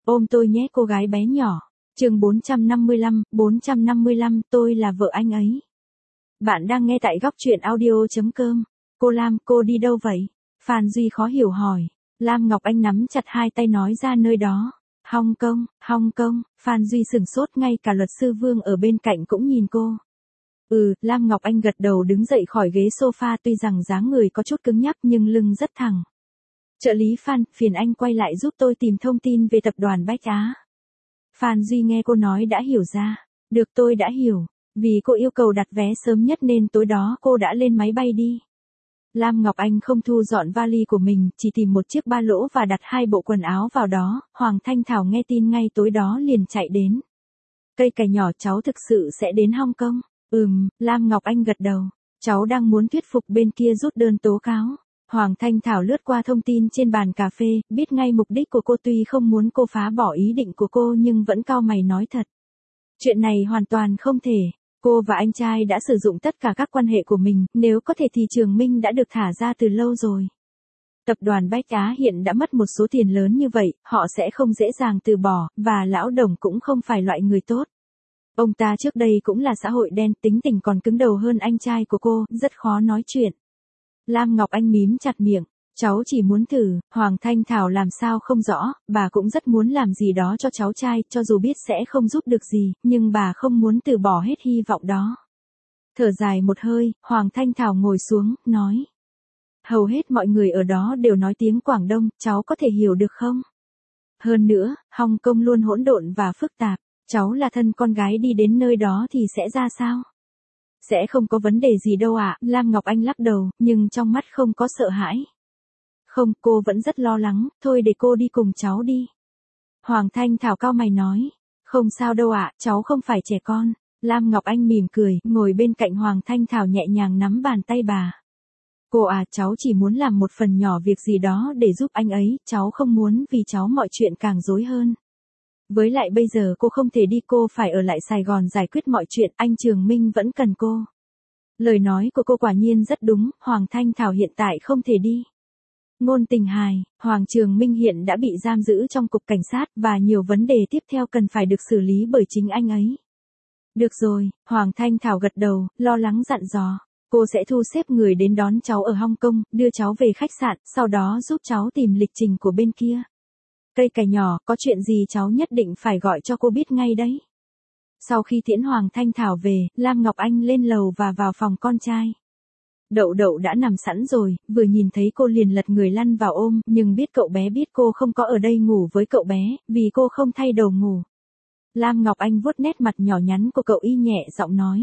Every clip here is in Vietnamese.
Ôm tôi nhé cô gái bé nhỏ. Chương 455, tôi là vợ anh ấy. Bạn đang nghe tại góc truyện audio.com. Cô Lam, cô đi đâu vậy? Phan Duy khó hiểu hỏi. Lam Ngọc Anh nắm chặt hai tay nói ra nơi đó. Hong Kong, Phan Duy sửng sốt, ngay cả luật sư Vương ở bên cạnh cũng nhìn cô. Lam Ngọc Anh gật đầu đứng dậy khỏi ghế sofa, tuy rằng dáng người có chút cứng nhắc nhưng lưng rất thẳng. Trợ lý Phan, phiền anh quay lại giúp tôi tìm thông tin về tập đoàn Bách Á. Phan Duy nghe cô nói đã hiểu ra. Được, tôi đã hiểu. Vì cô yêu cầu đặt vé sớm nhất nên tối đó cô đã lên máy bay đi. Lam Ngọc Anh không thu dọn vali của mình, chỉ tìm một chiếc ba lỗ và đặt 2 bộ quần áo vào đó. Hoàng Thanh Thảo nghe tin ngay tối đó liền chạy đến. Cây cải nhỏ, cháu thực sự sẽ đến Hong Kong? Lam Ngọc Anh gật đầu. Cháu đang muốn thuyết phục bên kia rút đơn tố cáo. Hoàng Thanh Thảo lướt qua thông tin trên bàn cà phê, biết ngay mục đích của cô, tuy không muốn cô phá bỏ ý định của cô nhưng vẫn cau mày nói thật. Chuyện này hoàn toàn không thể. Cô và anh trai đã sử dụng tất cả các quan hệ của mình, nếu có thể thì Trường Minh đã được thả ra từ lâu rồi. Tập đoàn Bách Á hiện đã mất một số tiền lớn như vậy, họ sẽ không dễ dàng từ bỏ, và Lão Đồng cũng không phải loại người tốt. Ông ta trước đây cũng là xã hội đen, tính tình còn cứng đầu hơn anh trai của cô, rất khó nói chuyện. Lam Ngọc Anh mím chặt miệng. Cháu chỉ muốn thử. Hoàng Thanh Thảo làm sao không rõ, bà cũng rất muốn làm gì đó cho cháu trai, cho dù biết sẽ không giúp được gì, nhưng bà không muốn từ bỏ hết hy vọng đó. Thở dài một hơi, Hoàng Thanh Thảo ngồi xuống, nói. Hầu hết mọi người ở đó đều nói tiếng Quảng Đông, cháu có thể hiểu được không? Hơn nữa, Hong Kong luôn hỗn độn và phức tạp, cháu là thân con gái đi đến nơi đó thì sẽ ra sao? Sẽ không có vấn đề gì đâu ạ. Lam Ngọc Anh lắc đầu, nhưng trong mắt không có sợ hãi. Không, cô vẫn rất lo lắng, thôi để cô đi cùng cháu đi. Hoàng Thanh Thảo cau mày nói. Không sao đâu ạ, cháu không phải trẻ con. Lam Ngọc Anh mỉm cười, ngồi bên cạnh Hoàng Thanh Thảo nhẹ nhàng nắm bàn tay bà. Cô à, cháu chỉ muốn làm một phần nhỏ việc gì đó để giúp anh ấy, cháu không muốn vì cháu mọi chuyện càng rối hơn. Với lại bây giờ cô không thể đi, cô phải ở lại Sài Gòn giải quyết mọi chuyện, anh Trường Minh vẫn cần cô. Lời nói của cô quả nhiên rất đúng, Hoàng Thanh Thảo hiện tại không thể đi. Ngôn tình hài, Hoàng Trường Minh hiện đã bị giam giữ trong cục cảnh sát và nhiều vấn đề tiếp theo cần phải được xử lý bởi chính anh ấy. Được rồi, Hoàng Thanh Thảo gật đầu, lo lắng dặn dò. Cô sẽ thu xếp người đến đón cháu ở Hong Kong, đưa cháu về khách sạn, sau đó giúp cháu tìm lịch trình của bên kia. Cây cải nhỏ, có chuyện gì cháu nhất định phải gọi cho cô biết ngay đấy. Sau khi tiễn Hoàng Thanh Thảo về, Lam Ngọc Anh lên lầu và vào phòng con trai. Đậu Đậu đã nằm sẵn rồi, vừa nhìn thấy cô liền lật người lăn vào ôm, nhưng biết cậu bé biết cô không có ở đây ngủ với cậu bé, vì cô không thay đồ ngủ. Lam Ngọc Anh vuốt nét mặt nhỏ nhắn của cậu, y nhẹ giọng nói.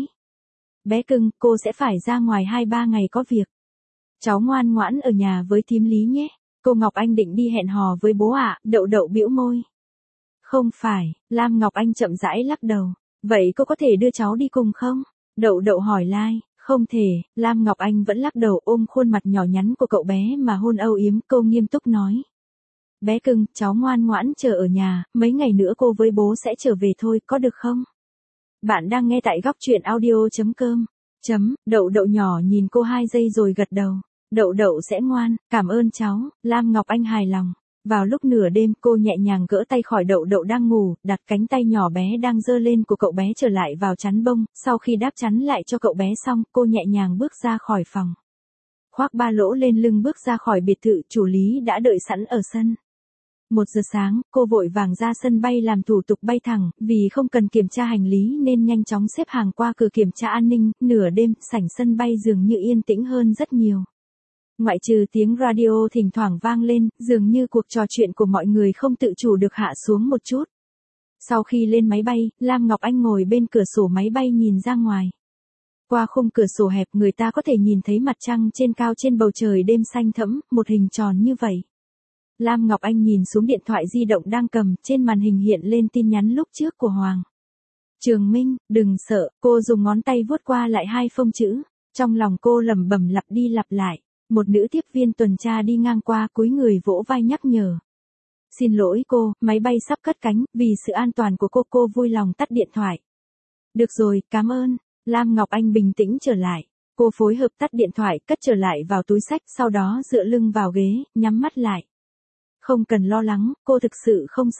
Bé cưng, cô sẽ phải ra ngoài 2-3 ngày có việc. Cháu ngoan ngoãn ở nhà với thím Lý nhé. Cô Ngọc Anh định đi hẹn hò với bố ạ. Đậu Đậu bĩu môi. Không phải, Lam Ngọc Anh chậm rãi lắc đầu. Vậy cô có thể đưa cháu đi cùng không? Đậu Đậu hỏi lai. Không thể, Lam Ngọc Anh vẫn lắc đầu, ôm khuôn mặt nhỏ nhắn của cậu bé mà hôn âu yếm. Cô nghiêm túc nói. Bé cưng, cháu ngoan ngoãn chờ ở nhà, mấy ngày nữa cô với bố sẽ trở về thôi, có được không? Bạn đang nghe tại góc truyện audio.com. Đậu Đậu nhỏ nhìn cô 2 giây rồi gật đầu. Đậu Đậu sẽ ngoan, cảm ơn cháu. Lam Ngọc Anh hài lòng. Vào lúc nửa đêm, cô nhẹ nhàng gỡ tay khỏi Đậu Đậu đang ngủ, đặt cánh tay nhỏ bé đang giơ lên của cậu bé trở lại vào chắn bông. Sau khi đáp chắn lại cho cậu bé xong, cô nhẹ nhàng bước ra khỏi phòng. Khoác ba lỗ lên lưng bước ra khỏi biệt thự, chủ Lý đã đợi sẵn ở sân. 1 giờ sáng, cô vội vàng ra sân bay làm thủ tục bay thẳng, vì không cần kiểm tra hành lý nên nhanh chóng xếp hàng qua cửa kiểm tra an ninh. Nửa đêm, sảnh sân bay dường như yên tĩnh hơn rất nhiều. Ngoại trừ tiếng radio thỉnh thoảng vang lên, dường như cuộc trò chuyện của mọi người không tự chủ được hạ xuống một chút. Sau khi lên máy bay, Lam Ngọc Anh ngồi bên cửa sổ máy bay nhìn ra ngoài. Qua khung cửa sổ hẹp, người ta có thể nhìn thấy mặt trăng trên cao trên bầu trời đêm xanh thẫm, một hình tròn như vậy. Lam Ngọc Anh nhìn xuống điện thoại di động đang cầm, trên màn hình hiện lên tin nhắn lúc trước của Hoàng Trường Minh. Đừng sợ, cô dùng ngón tay vuốt qua lại 2 phông chữ. Trong lòng cô lẩm bẩm lặp đi lặp lại. Một nữ tiếp viên tuần tra đi ngang qua, cúi người vỗ vai nhắc nhở. Xin lỗi cô, máy bay sắp cất cánh, vì sự an toàn của cô vui lòng tắt điện thoại. Được rồi, cảm ơn. Lam Ngọc Anh bình tĩnh trở lại. Cô phối hợp tắt điện thoại, cất trở lại vào túi xách, sau đó dựa lưng vào ghế, nhắm mắt lại. Không cần lo lắng, cô thực sự không sợ.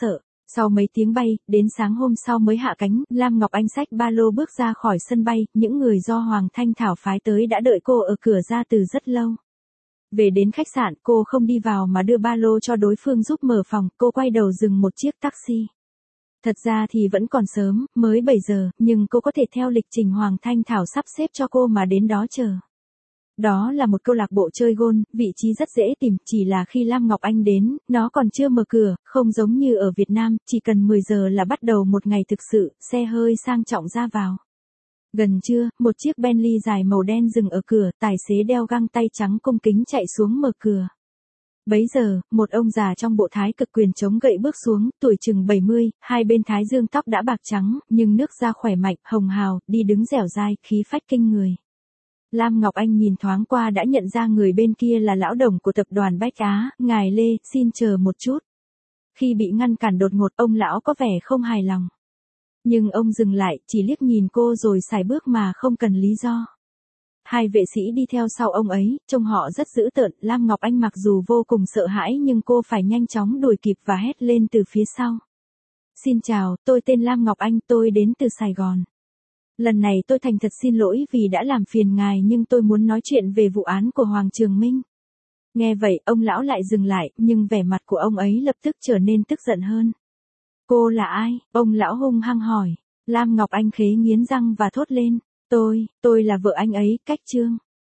Sau mấy tiếng bay, đến sáng hôm sau mới hạ cánh, Lam Ngọc Anh xách ba lô bước ra khỏi sân bay, những người do Hoàng Thanh Thảo phái tới đã đợi cô ở cửa ra từ rất lâu. Về đến khách sạn, cô không đi vào mà đưa ba lô cho đối phương giúp mở phòng, cô quay đầu dừng một chiếc taxi. Thật ra thì vẫn còn sớm, mới 7 giờ, nhưng cô có thể theo lịch trình Hoàng Thanh Thảo sắp xếp cho cô mà đến đó chờ. Đó là một câu lạc bộ chơi golf, vị trí rất dễ tìm, chỉ là khi Lam Ngọc Anh đến, nó còn chưa mở cửa, không giống như ở Việt Nam, chỉ cần 10 giờ là bắt đầu một ngày thực sự, xe hơi sang trọng ra vào. Gần trưa, một chiếc Bentley dài màu đen dừng ở cửa, tài xế đeo găng tay trắng cung kính chạy xuống mở cửa. Bấy giờ, một ông già trong bộ thái cực quyền chống gậy bước xuống, tuổi chừng 70, hai bên thái dương tóc đã bạc trắng, nhưng nước da khỏe mạnh, hồng hào, đi đứng dẻo dai, khí phách kinh người. Lam Ngọc Anh nhìn thoáng qua đã nhận ra người bên kia là lão đồng của tập đoàn Bách Á, ngài Lê, xin chờ một chút. Khi bị ngăn cản đột ngột, ông lão có vẻ không hài lòng. Nhưng ông dừng lại, chỉ liếc nhìn cô rồi sải bước mà không cần lý do. Hai vệ sĩ đi theo sau ông ấy, trông họ rất dữ tợn, Lam Ngọc Anh mặc dù vô cùng sợ hãi nhưng cô phải nhanh chóng đuổi kịp và hét lên từ phía sau. Xin chào, tôi tên Lam Ngọc Anh, tôi đến từ Sài Gòn. Lần này tôi thành thật xin lỗi vì đã làm phiền ngài nhưng tôi muốn nói chuyện về vụ án của Hoàng Trường Minh. Nghe vậy, ông lão lại dừng lại, nhưng vẻ mặt của ông ấy lập tức trở nên tức giận hơn. Cô là ai? Ông lão hung hăng hỏi. Lam Ngọc Anh khế nghiến răng và thốt lên. Tôi là vợ anh ấy, Cách Trương.